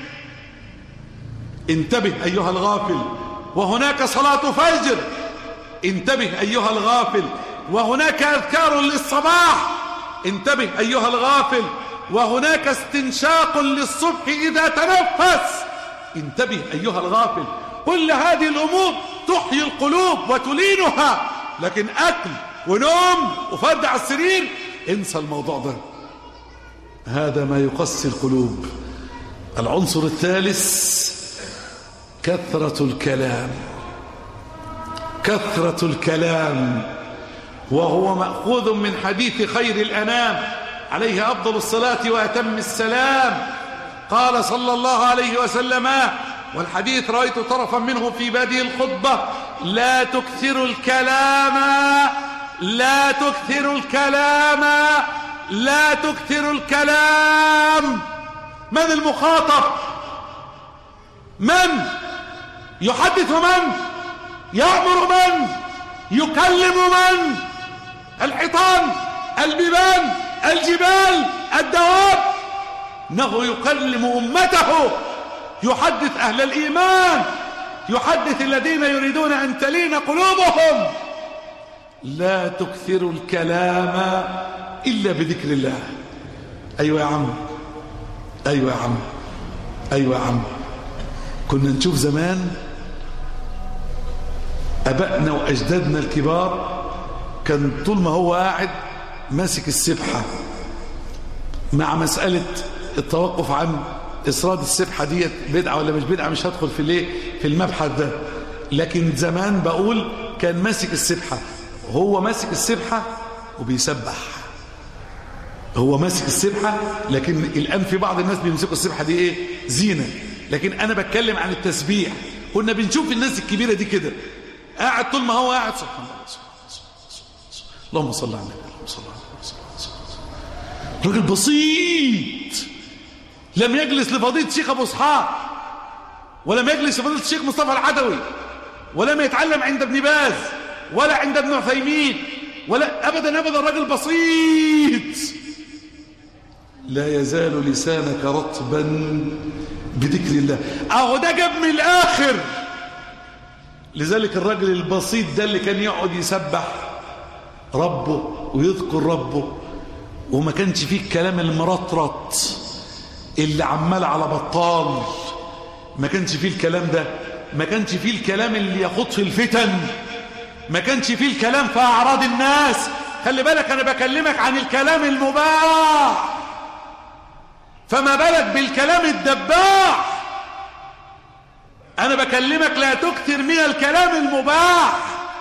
انتبه أيها الغافل، وهناك صلاة فجر، انتبه أيها الغافل، وهناك أذكار للصباح، انتبه أيها الغافل، وهناك استنشاق للصبح إذا تنفس، انتبه أيها الغافل. كل هذه الأمور تحيي القلوب وتلينها، لكن أكل ونوم وفرد على السرير انسى الموضوع ده. هذا ما يقسي القلوب. العنصر الثالث كثرة الكلام. كثرة الكلام، وهو مأخوذ من حديث خير الأنام عليه أفضل الصلاة وأتم السلام. قال صلى الله عليه وسلم، والحديث رأيت طرفا منه في بادئ الخطبة: لا تكثروا الكلام، لا تكثروا الكلام، لا تكثروا الكلام. من المخاطب؟ من يحدث؟ من يأمر؟ من يكلم؟ من الحيطان، البيبان، الجبال، الدواب؟ إنه يكلم أمته، يحدث أهل الإيمان، يحدث الذين يريدون أن تلين قلوبهم. لا تكثروا الكلام إلا بذكر الله. أيوة يا عم، أيوة يا عم، أيوة يا عم. كنا نشوف زمان أبائنا وأجدادنا الكبار كان طول ما هو قاعد ماسك السبحة، مع مسألة التوقف عن إسراد السبحة ديت بدعة ولا مش بدعة، مش هدخل في المبحث ده. لكن زمان بقول كان ماسك السبحة، هو ماسك السبحة وبيسبح هو ماسك السبحة، لكن الآن في بعض الناس بيمسكوا السبحة دي ايه؟ زينة. لكن انا بتكلم عن التسبيح. كنا بنشوف الناس الكبيرة دي كده قاعد طول ما هو قاعد سبحان الله اللهم صل على النبي اللهم صل على النبي. راجل بسيط، لم يجلس لفضيلة الشيخ ابو اسحاق، ولم يجلس لفضيلة الشيخ مصطفى العدوي، ولم يتعلم عند ابن باز ولا عند ابن عثيمين ولا ابدا ابدا. راجل بسيط. لا يزال لسانك رطبا بذكر الله. اهو ده جاب من الاخر. لذلك الراجل البسيط ده اللي كان يقعد يسبح ربه ويذكر ربه، وما كانش فيه الكلام المرطرط اللي عمال على بطال، ما كانش فيه الكلام ده، ما كانش فيه الكلام اللي يخوض في الفتن، ما كانش فيه الكلام في اعراض الناس. خلي بالك انا بكلمك عن الكلام المباح، فما بالك بالكلام الدباح. انا بكلمك لا تكثر من الكلام المباح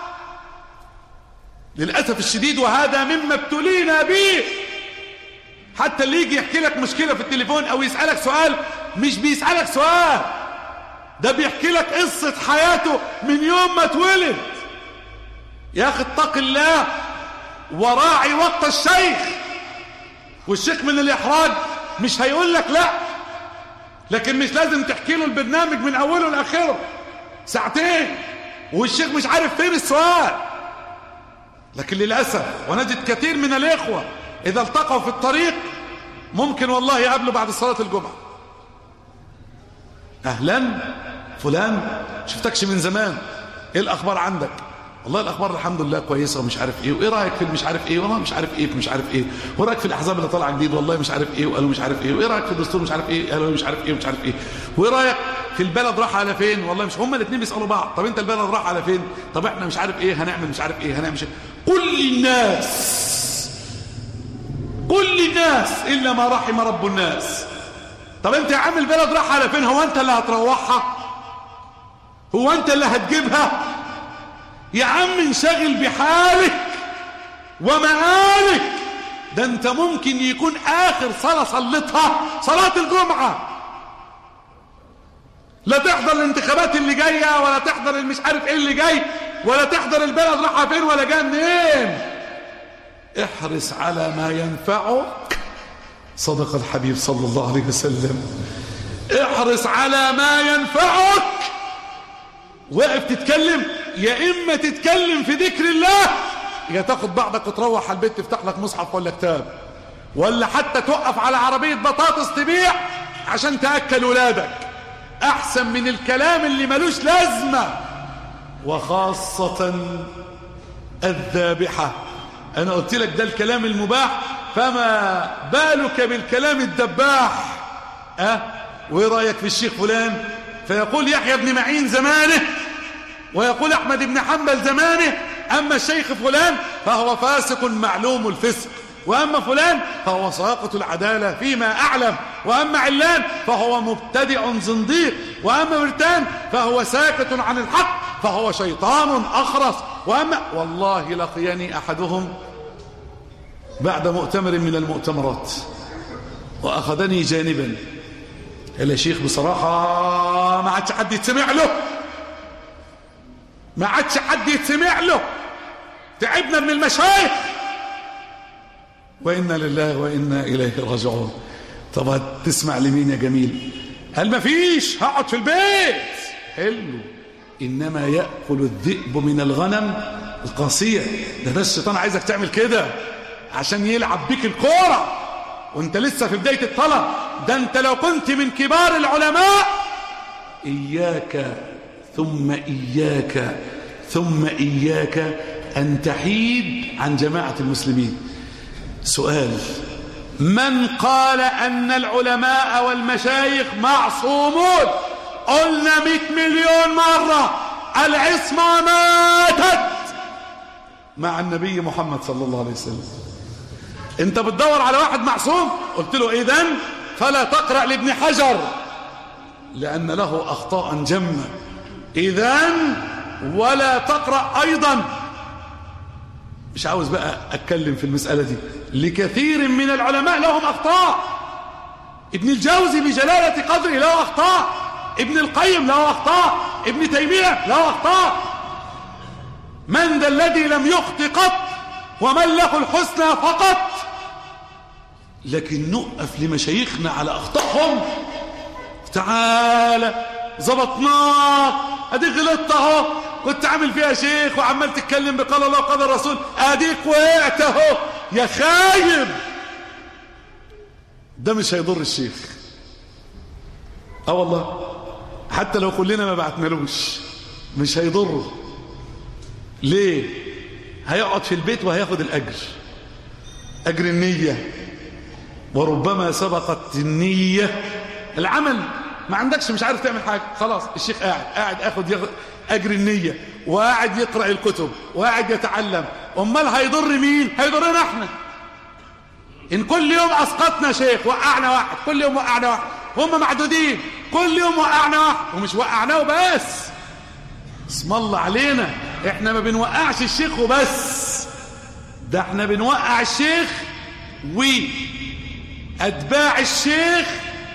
للأسف الشديد، وهذا مما ابتلينا به. حتى اللي يجي يحكي لك مشكلة في التليفون او يسألك سؤال، مش بيسألك سؤال، ده بيحكي لك قصة حياته من يوم ما اتولد. يا اخي اتق الله وراعي وقت الشيخ. والشيخ من الإحراج مش هيقول لك لا، لكن مش لازم تحكي له البرنامج من اوله لاخره ساعتين والشيخ مش عارف فين السؤال. لكن للأسف ونجد كثير من الإخوة إذا التقوا في الطريق ممكن والله يقابلوا بعد صلاة الجمعة، أهلا فلان شفتكش من زمان، إيه الأخبار عندك؟ والله الأخبار الحمد لله كويسة ومش عارف إيه، وإيه رأيك في مش عارف إيه، والله مش عارف إيه في مش عارف إيه، ورأيك في الأحزاب اللي طالعة جديد، والله مش عارف إيه وقالوا مش عارف إيه، وإيه رأيك في الدستور مش عارف إيه، قالوا مش عارف إيه ومش عارف إيه، وإيه رأيك في البلد راح على فين، والله مش هما الاثنين بيسألوا بعض، طب أنت البلد راح على فين، طب إحنا مش عارف إيه هنعمل مش عارف إيه هنعمل كل الناس إلا ما رحم رب الناس. طب أنت يا عم البلد راح على فين؟ هو أنت اللي هتروحها؟ هو أنت اللي هتجيبها؟ يا عم انشغل بحالك ومآلك. ده انت ممكن يكون آخر صلاة صلتها صلاة الجمعة، لا تحضر الانتخابات اللي جاية، ولا تحضر المش عارف ايه اللي جاي، ولا تحضر البلد راحة فين ولا جايه منين. احرص على ما ينفعك. صدق الحبيب صلى الله عليه وسلم. احرص على ما ينفعك. واقف تتكلم، يا إما تتكلم في ذكر الله، يا تاخد بعضك وتروح على البيت تفتح لك مصحف ولا كتاب، ولا حتى توقف على عربية بطاطس تبيع عشان تأكل ولادك، أحسن من الكلام اللي ملوش لازمة، وخاصة الذابحة. أنا قلت لك ده الكلام المباح، فما بالك بالكلام الدباح. وإيه رأيك في الشيخ فلان؟ فيقول يحيى بن معين زمانه، ويقول أحمد بن حنبل زمانه، أما الشيخ فلان فهو فاسق معلوم الفسق، وأما فلان فهو ساقط العدالة فيما أعلم، وأما علان فهو مبتدع زنديق، وأما مرتان فهو ساكت عن الحق فهو شيطان أخرس، وأما والله لقيني أحدهم بعد مؤتمر من المؤتمرات وأخذني جانبا، يا شيخ بصراحة ما عادش حد يتسمع له، ما عادش حد يتسمع له، تعبنا من المشايخ، وإنا لله وإنا إليه راجعون. طب تسمع لمين يا جميل؟ قال ما فيش، هقعد في البيت. حلو. إنما يأكل الذئب من الغنم القاسية. ده الشيطان عايزك تعمل كده عشان يلعب بيك الكورة وانت لسه في بداية الطلب. ده انت لو كنت من كبار العلماء، إياك ثم إياك ثم إياك أن تحيد عن جماعة المسلمين. سؤال: من قال أن العلماء والمشايخ معصومون؟ قلنا 100 مليون مرة العصمة ماتت مع النبي محمد صلى الله عليه وسلم. انت بتدور على واحد معصوم؟ قلت له إذن فلا تقرأ لابن حجر لأن له أخطاء جمة. إذن ولا تقرأ أيضا. مش عاوز بقى أتكلم في المسألة دي، لكثير من العلماء لهم أخطاء. ابن الجوزي بجلالة قدره له أخطاء، ابن القيم له أخطاء، ابن تيمية له أخطاء. من ذا الذي لم يخط قط ومن له الحسنى فقط؟ لكن نقف لمشايخنا على أخطائهم. تعالى ظبطناك، اديك غلطت اهو، كنت عامل فيها شيخ وعمال تتكلم بقال الله وقال الرسول، اديك وقعت اهو يا خايب. ده مش هيضر الشيخ. والله حتى لو كلنا ما بعتنالوش مش هيضره. ليه؟ هيقعد في البيت وهياخد الاجر، اجر النية. وربما سبقت النية العمل. ما عندكش مش عارف تعمل حاجة، خلاص الشيخ قاعد ياخد أجر النية، وقاعد يقرأ الكتب وقاعد يتعلم. أمال هيضر مين؟ هيضرنا احنا. إن كل يوم أسقطنا شيخ، وقعنا واحد، كل يوم وقعنا واحد، هم معدودين، كل يوم وقعنا واحد، ومش وقعناه وبس. اسم الله علينا، احنا ما بنوقعش الشيخ وبس، ده احنا بنوقع الشيخ وأتباع الشيخ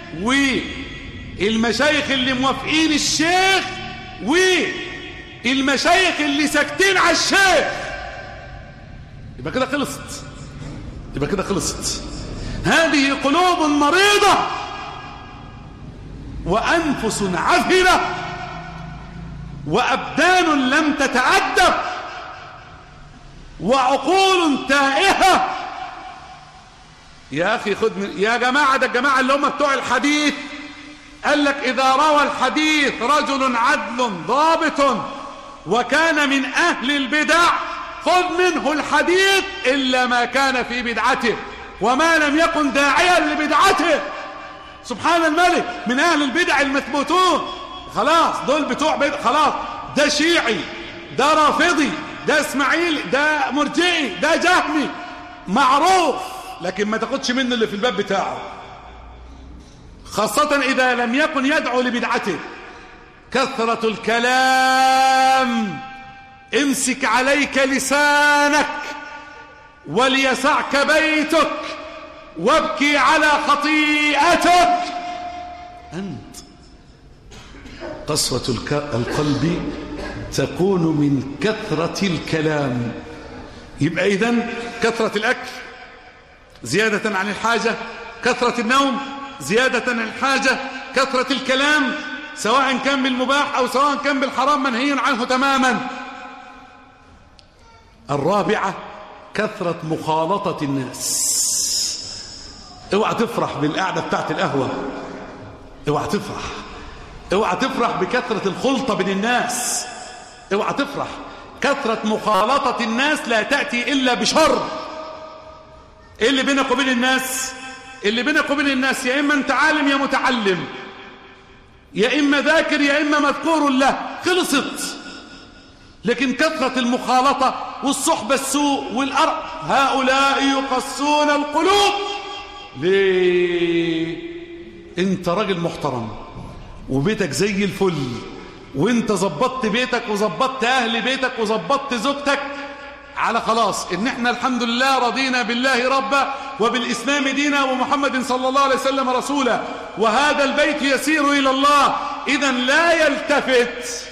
والمشايخ اللي موافقين الشيخ والمشايخ اللي ساكتين على الشيخ. يبقى كده خلصت. هذه قلوب مريضة وأنفس عفنة وأبدان لم تتأدب وعقول تائهة. يا أخي خد يا جماعة، ده الجماعة اللي هم بتوع الحديث قال لك إذا روى الحديث رجل عدل ضابط وكان من أهل البدع خذ منه الحديث إلا ما كان في بدعته وما لم يكن داعيا لبدعته. سبحان الملك، من أهل البدع المثبوتون خلاص، دول بتوع بدع خلاص، ده شيعي، ده رافضي، ده اسماعيلي، ده مرجئي، ده جهمي، معروف، لكن ما تاخدش منه اللي في الباب بتاعه، خاصة إذا لم يكن يدعو لبدعته. كثرة الكلام، امسك عليك لسانك وليسعك بيتك وابكي على خطيئتك. أنت قسوة القلب تكون من كثرة الكلام. يبقى إذن كثرة الأكل زيادة عن الحاجة، كثرة النوم زيادة عن الحاجة، كثرة الكلام سواء كان بالمباح أو سواء كان بالحرام منهي عنه تماما. الرابعة كثرة مخالطة الناس. اوعى تفرح بالقعدة بتاعت القهوة، اوعى تفرح بكثرة الخلطة بين الناس، اوعى تفرح. كثرة مخالطة الناس لا تأتي إلا بشر. ايه اللي بينك وبين الناس؟ اللي بينك وبين الناس يا إما أنت عالم يا متعلم، يا إما ذاكر يا إما مذكور له، خلصت. لكن كثرة المخالطة والصحبة السوء والأرض، هؤلاء يقسون القلوب. ليه؟ انت راجل محترم وبيتك زي الفل، وانت زبطت بيتك وزبطت أهل بيتك وزبطت زوجتك على خلاص ان احنا الحمد لله رضينا بالله ربا وبالإسلام دينا ومحمد صلى الله عليه وسلم رسولا، وهذا البيت يسير إلى الله. إذن لا يلتفت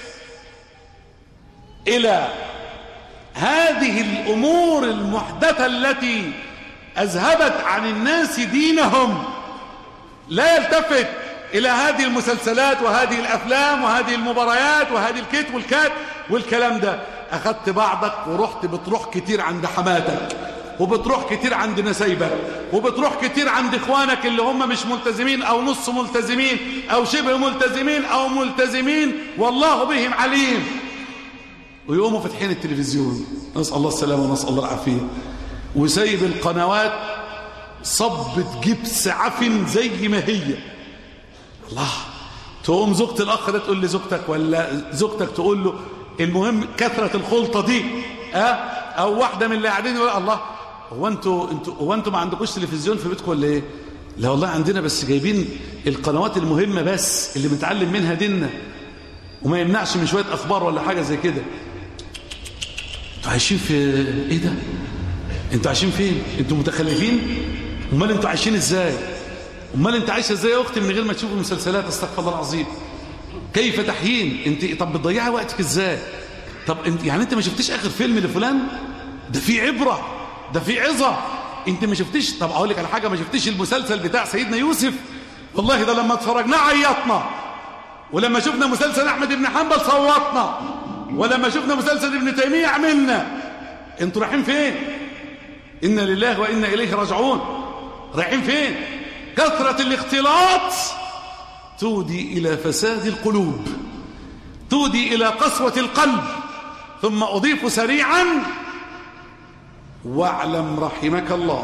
إلى هذه الأمور المحدثة التي أذهبت عن الناس دينهم، لا يلتفت إلى هذه المسلسلات وهذه الأفلام وهذه المباريات وهذه الكيت والكات والكلام ده. أخذت بعضك ورحت بتروح كتير عند حماتك، وبتروح كتير عند نسايبك، وبتروح كتير عند إخوانك اللي هم مش ملتزمين أو نص ملتزمين أو شبه ملتزمين أو ملتزمين والله بهم عليم، ويقوموا فتحين التلفزيون، نسأل الله السلامة ونسأل الله العافية، وسايب القنوات صبت جبس عفن زي ما هي. الله، تقوم زوجة الأخ ده تقول لزوجتك ولا زوجتك تقول له، المهم كثرة الخلطة دي أو واحدة من اللي قاعدين يقول الله هو انتوا ما عندكوش تلفزيون في بيتكم ولا ايه؟ لا والله عندنا، بس جايبين القنوات المهمة بس اللي بنتعلم منها ديننا، وما يمنعش من شوية أخبار ولا حاجة زي كده. انتوا عايشين في ايه ده؟ انتوا عايشين فين؟ انتوا متخلفين؟ امال انتوا عايشين ازاي؟ امال انت عايشه ازاي يا اختي من غير ما تشوفوا المسلسلات؟ استغفر الله العظيم. كيف تحيين انت؟ طب بتضيعي وقتك ازاي؟ طب انت يعني انت ما شفتيش اخر فيلم لفلان؟ ده في عبره، ده في عظه. انت ما شفتيش؟ طب اقول لك على حاجه، ما شفتيش المسلسل بتاع سيدنا يوسف؟ والله ده لما اتفرجنا عيطنا، ولما شفنا مسلسل احمد بن حنبل صوتنا، ولما شفنا مسلسل ابن تيميه عملنا. انتوا رايحين فين؟ انا لله وانا اليه راجعون. رايحين فين؟ كثره الاختلاط تودي الى فساد القلوب، تودي الى قسوه القلب. ثم اضيف سريعا: واعلم رحمك الله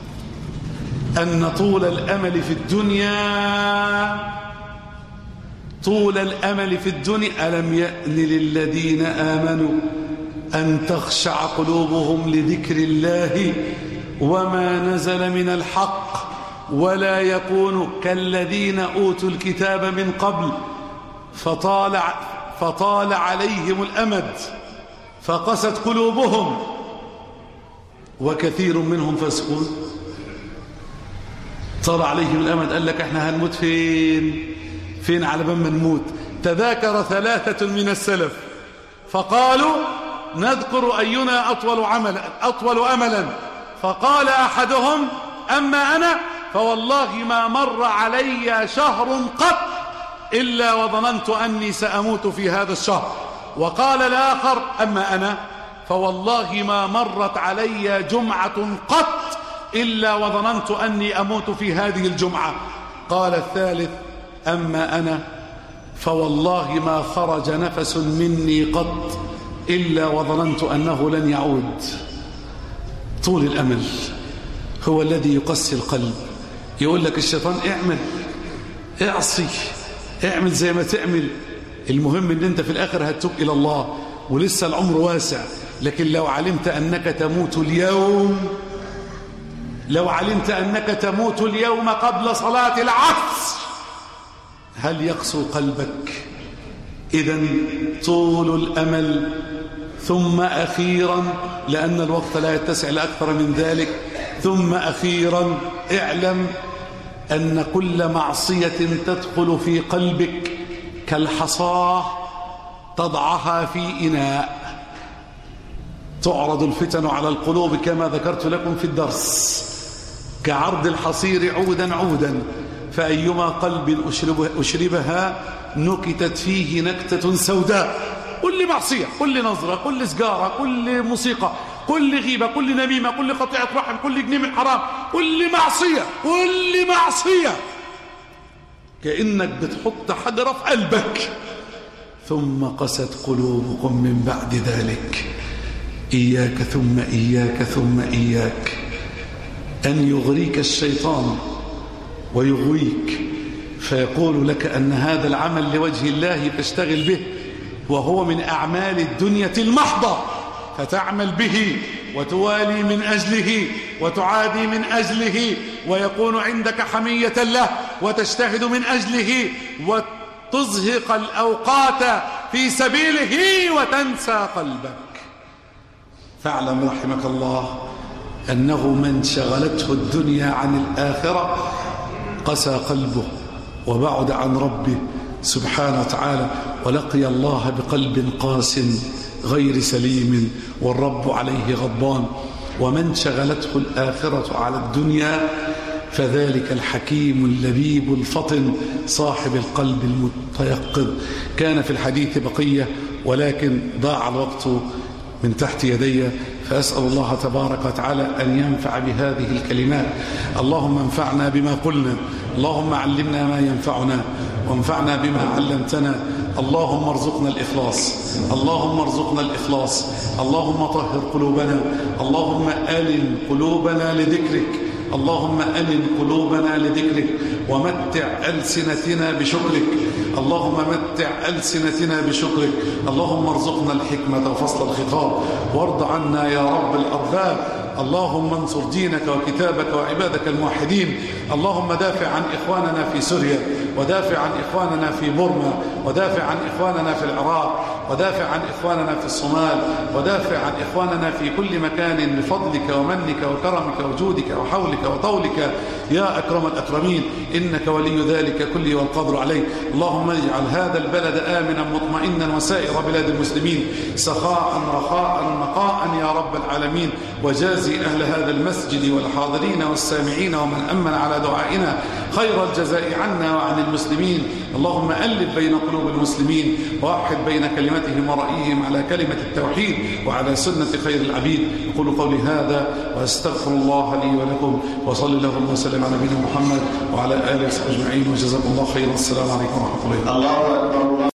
أن طول الأمل في الدنيا، طول الأمل في الدنيا، ألم يأن للذين آمنوا أن تخشع قلوبهم لذكر الله وما نزل من الحق ولا يكونوا كالذين أوتوا الكتاب من قبل فطال عليهم الأمد فقست قلوبهم وكثير منهم فاسقون. طال عليهم الأمد، قال لك احنا هنموت فين على بال ما نموت. تذاكر ثلاثة من السلف فقالوا نذكر أينا أطول أملا، فقال أحدهم: أما أنا فوالله ما مر علي شهر قط إلا وظننت أني سأموت في هذا الشهر. وقال الآخر: أما أنا فوالله ما مرت علي جمعة قط إلا وظننت أني أموت في هذه الجمعة. قال الثالث: أما أنا فوالله ما خرج نفس مني قط إلا وظننت أنه لن يعود. طول الأمل هو الذي يقسي القلب. يقول لك الشيطان: اعمل، اعصي، اعمل زي ما تعمل، المهم ان انت في الآخر هتتوب إلى الله ولسه العمر واسع. لكن لو علمت أنك تموت اليوم، لو علمت أنك تموت اليوم قبل صلاة العصر، هل يقسو قلبك؟ إذن طول الأمل. ثم أخيرا، لأن الوقت لا يتسع لأكثر من ذلك، ثم أخيرا اعلم أن كل معصية تدخل في قلبك كالحصاة تضعها في إناء. تعرض الفتن على القلوب كما ذكرت لكم في الدرس كعرض الحصير عودا عودا، فأيما قلب أشربها نكتت فيه نكتة سوداء. كل معصية، كل نظرة، كل سجارة، كل موسيقى، كل غيبة، كل نميمة، كل قطيعة رحم، كل جنيه من حرام، كل معصية، كل معصية كأنك بتحط حجرة في قلبك. ثم قست قلوبكم من بعد ذلك. إياك ثم إياك ثم إياك أن يغريك الشيطان ويغويك فيقول لك أن هذا العمل لوجه الله فاشتغل به، وهو من أعمال الدنيا المحضة، فتعمل به وتوالي من أجله وتعادي من أجله، ويكون عندك حمية له وتجتهد من أجله وتزهق الأوقات في سبيله وتنسى قلبك. فاعلم رحمك الله أنه من شغلته الدنيا عن الآخرة قسى قلبه وبعد عن ربه سبحانه وتعالى، ولقي الله بقلب قاس غير سليم والرب عليه غضبان. ومن شغلته الآخرة على الدنيا فذلك الحكيم اللبيب الفطن صاحب القلب المتيقظ. كان في الحديث بقية ولكن ضاع الوقت من تحت يدي، فأسأل الله تبارك وتعالى أن ينفع بهذه الكلمات. اللهم انفعنا بما قلنا، اللهم علمنا ما ينفعنا وانفعنا بما علمتنا. اللهم ارزقنا الإخلاص، اللهم ارزقنا الإخلاص، اللهم طهر قلوبنا، اللهم ألن قلوبنا لذكرك، اللهم ألن قلوبنا لذكرك ومتع ألسنتنا بشكرك، اللهم متع ألسنتنا بشكرك. اللهم ارزقنا الحكمة وفصل الخطاب وارض عنا يا رب الأرباب. اللهم انصر دينك وكتابك وعبادك الموحدين. اللهم دافع عن إخواننا في سوريا، ودافع عن إخواننا في بورما، ودافع عن إخواننا في العراق، ودافع عن إخواننا في الصومال، ودافع عن إخواننا في كل مكان بفضلك ومنك وكرمك وجودك وحولك وطولك يا أكرم الأكرمين، إنك ولي ذلك كله والقادر عليه. اللهم اجعل هذا البلد آمنا مطمئنا وسائر بلاد المسلمين سخاء رخاء نقاء يا رب العالمين، وجازي أهل هذا المسجد والحاضرين والسامعين ومن أمن على دعائنا خير الجزاء عنا وعن المسلمين. اللهم ألف بين قلوب المسلمين ووحد بين كلمتهم ورأيهم على كلمة التوحيد وعلى سنة خير العبيد. أقول قولي هذا وأستغفر الله لي ولكم، وصلى الله وسلم على نبينا محمد وعلى آله وصحبه أجمعين، وجزاكم الله خيرا. السلام عليكم ورحمة الله.